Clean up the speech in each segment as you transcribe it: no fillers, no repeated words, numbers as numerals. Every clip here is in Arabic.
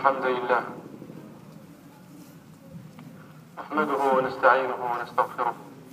الحمد لله نحمده ونستعينه ونستغفره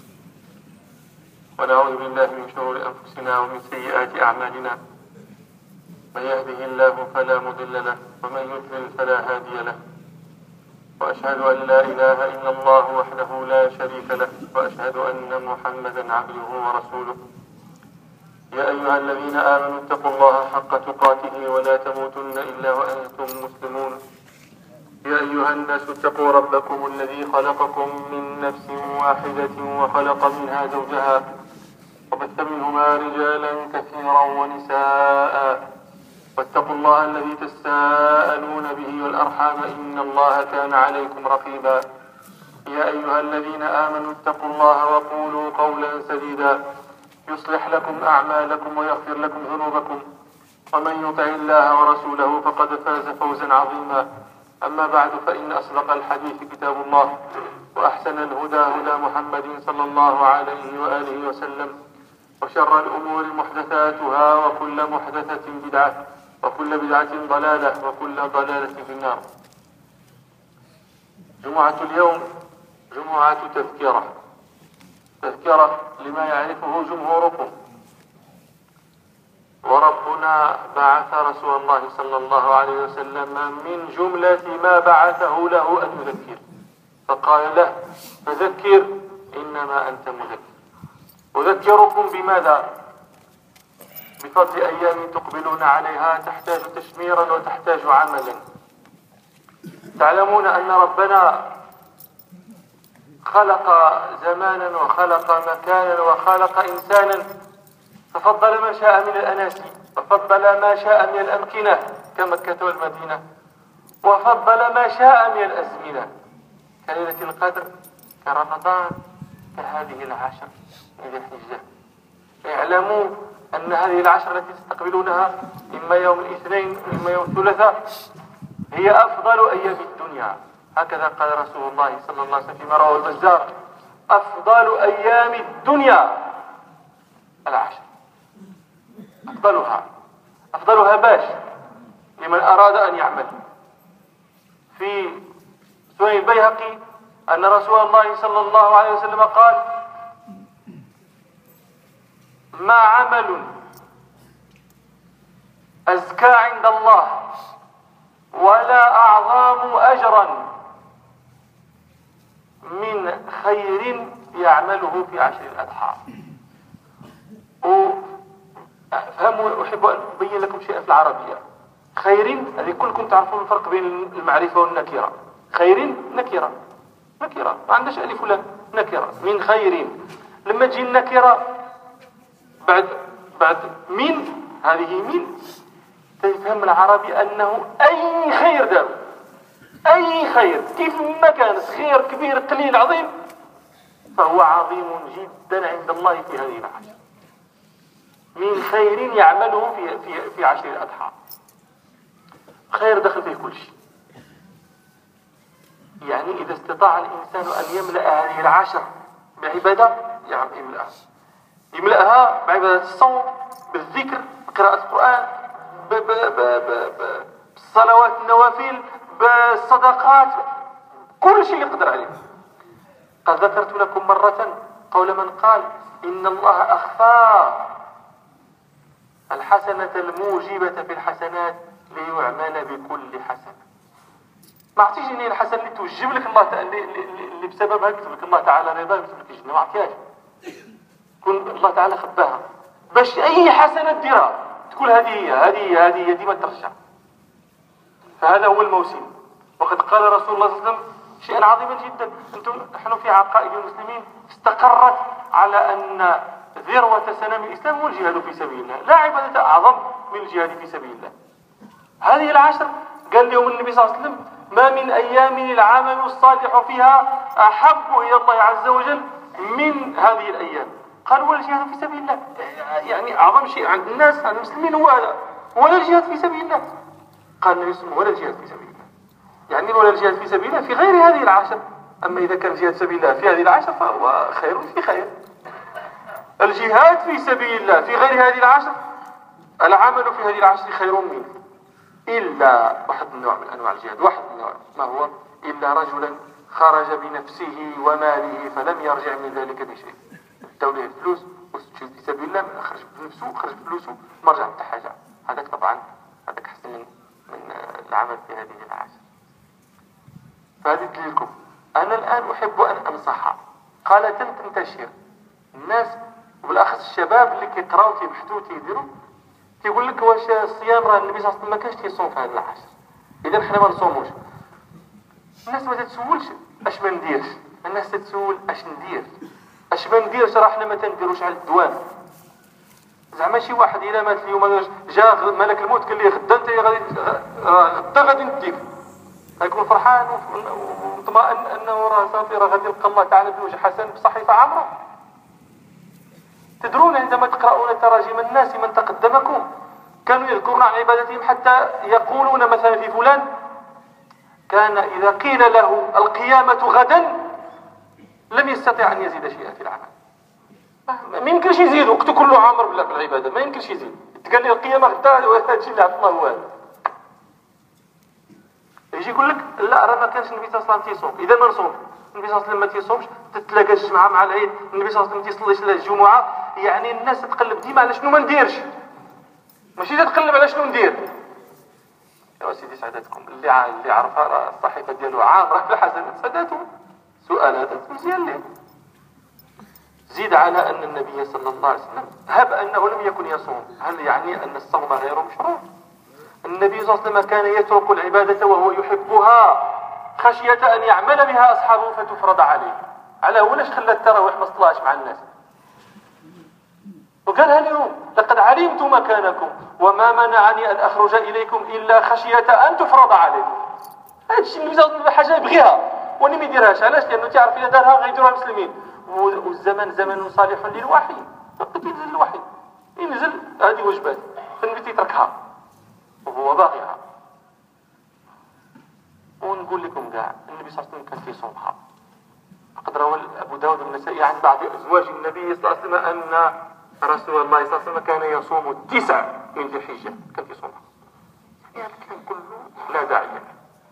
ونعوذ بالله من شرور أنفسنا ومن سيئات أعمالنا. من يهده الله فلا مضل له ومن يضلل فلا هادي له، وأشهد أن لا إله إلا الله وحده لا شريك له، وأشهد أن محمدا عبده ورسوله. يا أيها الذين آمنوا اتقوا الله حق تقاته ولا تموتن إلا وأنتم مسلمون. يا أيها الناس اتقوا ربكم الذي خلقكم من نفس واحدة وخلق منها زوجها وبث منهما رجالا كثيرا ونساء، واتقوا الله الذي تساءلون به والأرحام إن الله كان عليكم رقيبا. يا أيها الذين آمنوا اتقوا الله وقولوا قولا سديدا يصلح لكم أعمالكم ويغفر لكم ذنوبكم، ومن يطع الله ورسوله فقد فاز فوزا عظيما. أما بعد، فإن أصدق الحديث كتاب الله، وأحسن الهدى هدى محمد صلى الله عليه وآله وسلم، وشر الأمور محدثاتها وكل محدثة بدعة وكل بدعة ضلالة وكل ضلالة في النار. جمعة اليوم جمعة تذكرة لما يعرفه جمهوركم، وربنا بعث رسول الله صلى الله عليه وسلم من جملة ما بعثه له أن يذكر، فقال له: فذكر إنما أنت مذكر. أذكركم بماذا؟ بفضل أيام تقبلون عليها تحتاج تشميرا وتحتاج عملا. تعلمون أن ربنا خلق زمانا وخلق مكانا وخلق إنسانا، ففضل ما شاء من الأناس، وفضل ما شاء من الأمكنة كمكة والمدينة، وفضل ما شاء من الأزمنة كليلة القدر، كرمضان، كهذه العشر من ذي الحجة. اعلموا أن هذه العشر التي تستقبلونها إما يوم الاثنين وإما يوم الثلاثاء هي أفضل أيام الدنيا. هكذا قال رسول الله صلى الله عليه وسلم فيما رواه البزار: أفضل أيام الدنيا العشر. أفضلها باش لمن أراد أن يعمل. في سنن البيهقي أن رسول الله صلى الله عليه وسلم قال: ما عمل أزكى عند الله ولا أعظم أجرا من خير يعمله في عشر الأضحى. أفهموا، أحب أن أبين لكم شيئا في العربية. خير هذه كلكم تعرفون الفرق بين المعرفة والنكرة. خير نكرة ما عندهاش ألف ولا نكرة. من خير لما تجي النكرة بعد من، هذه من تفهم العربي أنه أي خير دار، أي خير كيف ما كان، خير كبير قليل عظيم، فهو عظيم جدا عند الله في هذه العشر. من خير يعمله في عشر الأضحى. خير دخل فيه كل شيء. يعني إذا استطاع الإنسان أن يملأ هذه العشر بعبادة يملأها بعبادة الصوم، بالذكر، بقراءة القرآن، بالصلوات النوافل، بالصدقات، كل شيء يقدر عليه. قد ذكرت لكم مرة قول من قال: إن الله أخفى الحسنة الموجبة في الحسنات ليعمل بكل حسنة. ما اعطيش لي الحسنة اللي توجب لك الله اللي بسببها يكتب لك الله تعالى رضا يكتب لك الجنة، ما اعطيهاش. كون الله تعالى خباها باش أي حسنة ديرها تقول هذه ديما ترجع. فهذا هو الموسم. وقد قال رسول الله صلى الله عليه وسلم شيئا عظيما جدا. نحن في عقائد المسلمين استقرت على أن ذروة سنام الإسلام هو الجهاد في سبيل الله. لا عبادة أعظم من الجهاد في سبيل الله. هذه العشر قال لهم النبي صلى الله عليه وسلم: ما من أيام العمل الصالح فيها أحب إلى الله عز وجل من هذه الأيام. قال: ولا الجهاد في سبيل الله. يعني أعظم شيء عند الناس، عند المسلمين، هو هذا، ولا الجهاد في سبيل الله. قال النبي صلى الله عليه وسلم: ولا الجهاد في سبيل الله. يعني ولا الجهاد في سبيل الله في غير هذه العشر. أما إذا كان الجهاد في سبيل الله في هذه العشر فهو خير في خير. الجهاد في سبيل الله في غير هذه العشر، العمل في هذه العشر خير منه. إلا واحد النوع من أنواع الجهاد، واحد النوع ما هو إلا رجلا خرج بنفسه وماله فلم يرجع من ذلك بشيء. الدولة الفلوس واستشهد في سبيل الله، خرج بنفسه خرج بفلوسه ما رجع حتى حاجة. هذاك طبعا هذاك أحسن من العمل في هذه العاشر. فهذه دليلكم. أنا الآن أحب أن أنصح قالة تنتشر الناس وبالأخص الشباب اللي كيقراو تيبحثوا تيديروا، تيقول لك واش الصيام راه النبي صلى الله عليه وسلم ما كانش تيصوم في هذه العشر، إذا حنا ما نصوموش. الناس ما تتسولش اش ما نديرش، الناس تتسول اش ندير، اش ما نديرش راه حنا ما تنديروش على الدوام. زعما شي واحد إلا مات اليوم جا ملك الموت قال لي غدا انت غدا غادي نديك، غيكون فرحان ومطمئن انه راه صافي راه غادي يلقى الله تعالى بوجه حسن بصحيفه عامره. تدرون عندما تقرؤون تراجم الناس من تقدمكم كانوا يذكرون عن عبادتهم حتى يقولون مثلا في فلان كان إذا قيل له القيامة غدا لم يستطع أن يزيد شيئا في العمل. ما يمكنش يزيد، وقته كله عامر بالعبادة، ما يمكنش يزيد. تقال لي القيامة غدا وهذا الشيء اللي عبد الله هو هذا. يجي يقول لك لا راه ما كانش النبي صلى الله عليه وسلم تيصوم، إذا ما نصوم. النبي صلى الله عليه وسلم ما تيصومش، تتلاقى الجمعة مع العيد، النبي صلى الله عليه وسلم تيصليش الجمعة، يعني الناس تقلب ديما على شنو ما نديرش، ماشي تتقلب على شنو ندير. يا سيدي سعادتكم اللي عرفها راه الصحيفة ديالو عامرة بالحسنات ساداته سؤالات مزيان ليه. زيد على أن النبي صلى الله عليه وسلم هب أنه لم يكن يصوم، هل يعني أن الصوم غير مشروع؟ النبي صلى الله عليه وسلم كان يترك العبادة وهو يحبها خشية أن يعمل بها أصحابه فتفرض عليه. على ولاش خلى التراويح ما صلاش مع الناس، وقالها اليوم لقد علمت مكانكم وما منعني أن أخرج إليكم إلا خشية أن تفرض عليكم. هذا الشيء النبي صلى الله عليه وسلم حاجة يبغيها وانا ما يديرهاش. علاش؟ لأنه تعرف إذا دارها غيديرها المسلمين، والزمن زمن صالح للوحي، فقط ينزل الوحي ينزل هذه وجبات فالنبي تيتركها وهو باغيها. ونقول لكم كاع النبي صلى الله عليه وسلم كان يصومها. فقد روى أبو داود النسائي عن بعض أزواج النبي صلى الله عليه وسلم أن رسول الله صلى الله عليه وسلم كان يصوم 9 من ذي الحجة، كان يصومها. يعني الكلام كله لا داعي له.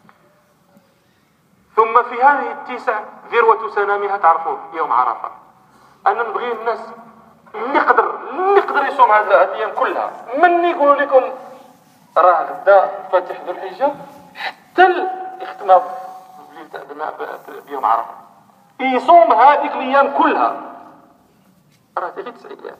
ثم في هذه 9 ذروة سنامها تعرفون يوم عرفة. أنا نبغي الناس اللي يقدر يصوم هذه الأيام كلها، من يقولوا لكم راه غدا فاتح ذو الحجة حتى يختمها بيوم عرفة، يصوم هذيك الأيام كلها، راه غير 9 أيام.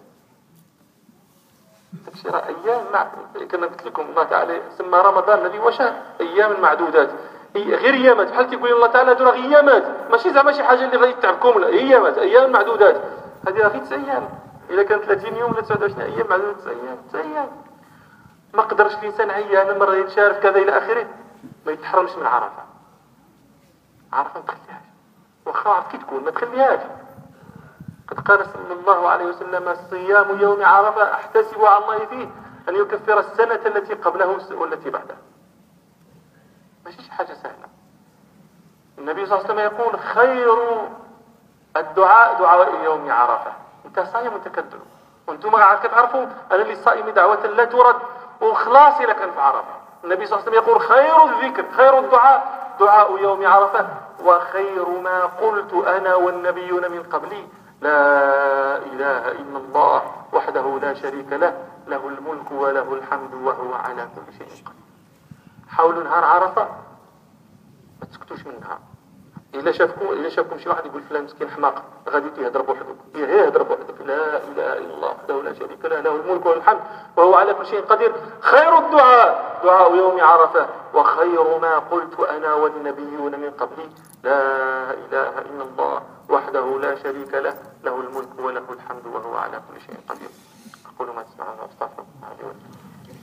هادشي راه أيام كما قلت لكم الله تعالى سمى رمضان الذي وشهر أيام معدودات، غير ايامات بحال تيقول الله تعالى هادو راه ايامات، ماشي زعما شي حاجه اللي غادي تعبكم، لا ايامات ايام معدودات. هذه راه غير 9 ايام، الا كان 30 يوم ولا 29 ايام معدودات 9 ايام 9 ايام. ما قدرش الانسان عيان مره يتشارف كذا الى اخره ما يتحرمش من عرفه. عرفه ما تخليهاش، واخا عرفت كي تكون ما تخليهاش. قد قال صلى الله عليه وسلم صيام يوم عرفه احتسب على الله فيه ان يكفر السنه التي قبله والتي بعده. ماشي شي حاجة سهلة. النبي صلى الله عليه وسلم يقول خير الدعاء دعاء يوم عرفة. انت صايم وانت كدعو، وانتم كتعرفوا أن للصائم دعوة لا ترد وخلاص لك أنت عرفة. النبي صلى الله عليه وسلم يقول خير الذكر خير الدعاء دعاء يوم عرفة وخير ما قلت أنا والنبيون من قبلي لا إله إلا الله وحده لا شريك له له الملك وله الحمد وهو على كل شيء قدير. حاولوا نهار عرفة ما تسكتوش من النهار. إلا شافكم شي واحد يقول فلان مسكين حماق غادي يهضر بوحدك، يهضر بوحدك لا إله إلا الله وحده لا شريك له له الملك وله الحمد وهو على كل شيء قدير. خير الدعاء دعاء يوم عرفة وخير ما قلت أنا والنبيون من قبلي لا إله إلا الله وحده لا شريك له له الملك وله الحمد وهو على كل شيء قدير. أقول ما تسمعون وأستغفر الله لي ولكم.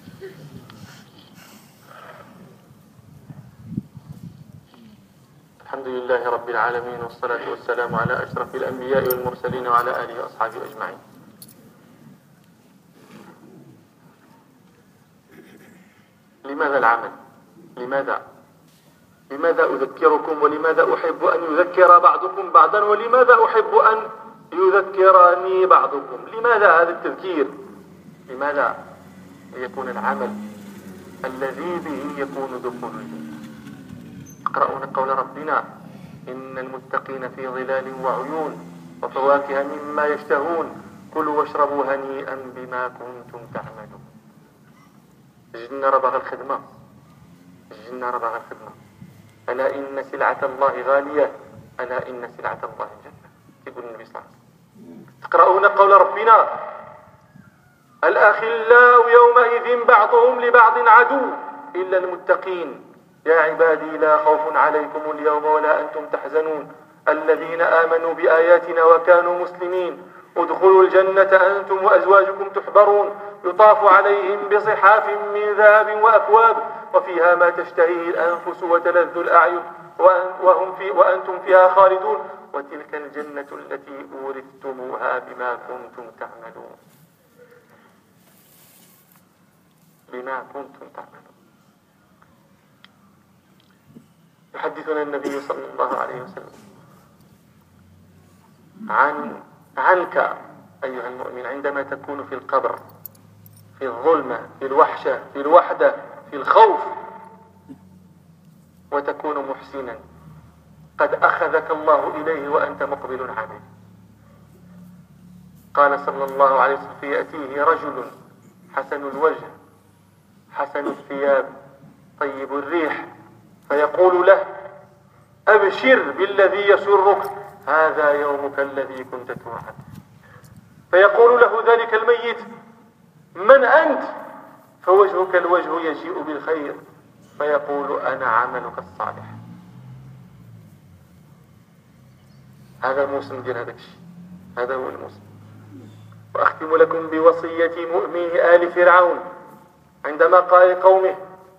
الحمد لله رب العالمين والصلاة والسلام على أشرف الأنبياء والمرسلين وعلى آله وأصحابه أجمعين. لماذا العمل؟ لماذا أذكركم ولماذا أحب أن يذكر بعضكم بعضا ولماذا أحب أن يذكرني بعضكم؟ لماذا هذا التذكير؟ لماذا ليكون العمل الذي به يكون دخول الجنة. اقرؤون قول ربنا إن المتقين في ظلال وعيون وفواكه مما يشتهون كلوا واشربوا هنيئا بما كنتم تعملون. الجنة راه باغا الخدمة، الجنة راه باغا الخدمة. ألا إن سلعة الله غالية، ألا إن سلعة الله الجنة، يقول النبي صلى الله عليه وسلم. تقرؤون قول ربنا الأخلاء يومئذ بعضهم لبعض عدو إلا المتقين يا عبادي لا خوف عليكم اليوم ولا أنتم تحزنون الذين آمنوا بآياتنا وكانوا مسلمين ادخلوا الجنة أنتم وأزواجكم تحبرون يطاف عليهم بصحاف من ذهب وأكواب وفيها ما تشتهيه الأنفس وتلذ الأعين وأنتم فيها خالدون وتلك الجنة التي أورثتموها بما كنتم تعملون. بما كنتم تعملون. يحدثنا النبي صلى الله عليه وسلم عنك أيها المؤمن عندما تكون في القبر، في الظلمة، في الوحشة، في الوحدة، في الخوف، وتكون محسنا قد أخذك الله إليه وأنت مقبل عليه. قال صلى الله عليه وسلم فيأتيه رجل حسن الوجه حسن الثياب طيب الريح فيقول له أبشر بالذي يسرك هذا يومك الذي كنت توعد. فيقول له ذلك الميت من أنت؟ فوجهك الوجه يجيء بالخير فيقول أنا عملك الصالح. هذا الموسم ديال هذاك الشيء، هذا هو الموسم. وأختم لكم بوصية مؤمن آل فرعون عندما قال لقومه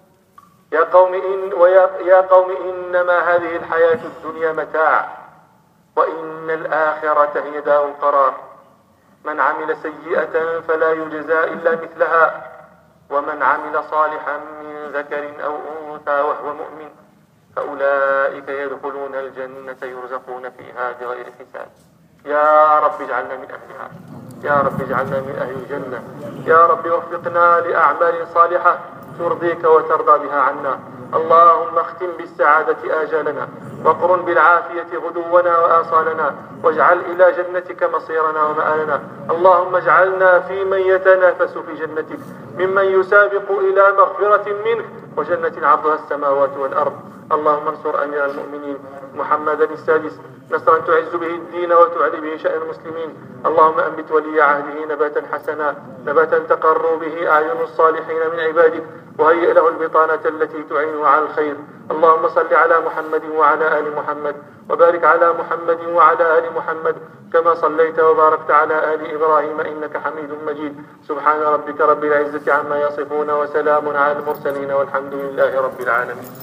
يا قوم إنما هذه الحياة الدنيا متاع وإن الآخرة هي دار القرار من عمل سيئة فلا يجزى إلا مثلها ومن عمل صالحا من ذكر أو أنثى وهو مؤمن فأولئك يدخلون الجنة يرزقون فيها بغير حساب. يا رب اجعلنا من أهلها، يا رب اجعلنا من أهل الجنة، يا رب وفقنا لأعمال صالحة ترضيك وترضى بها عنا. اللهم اختم بالسعادة آجالنا وقرن بالعافية غدونا وآصالنا واجعل إلى جنتك مصيرنا ومآلنا. اللهم اجعلنا في من يتنافس في جنتك ممن يسابق إلى مغفرة منك وجنة عرضها السماوات والأرض. اللهم انصر أمير المؤمنين محمدا السادس نصرا تعز به الدين وتعلي به شأن المسلمين. اللهم أنبت ولي عهده نباتا حسنا نباتا تقر به أعين الصالحين من عبادك وهيئ له البطانة التي تعينه على الخير. اللهم صل على محمد وعلى آل محمد وبارك على محمد وعلى آل محمد كما صليت وباركت على آل إبراهيم إنك حميد مجيد. سبحان ربك رب العزة عما يصفون وسلام على المرسلين والحمد لله رب العالمين.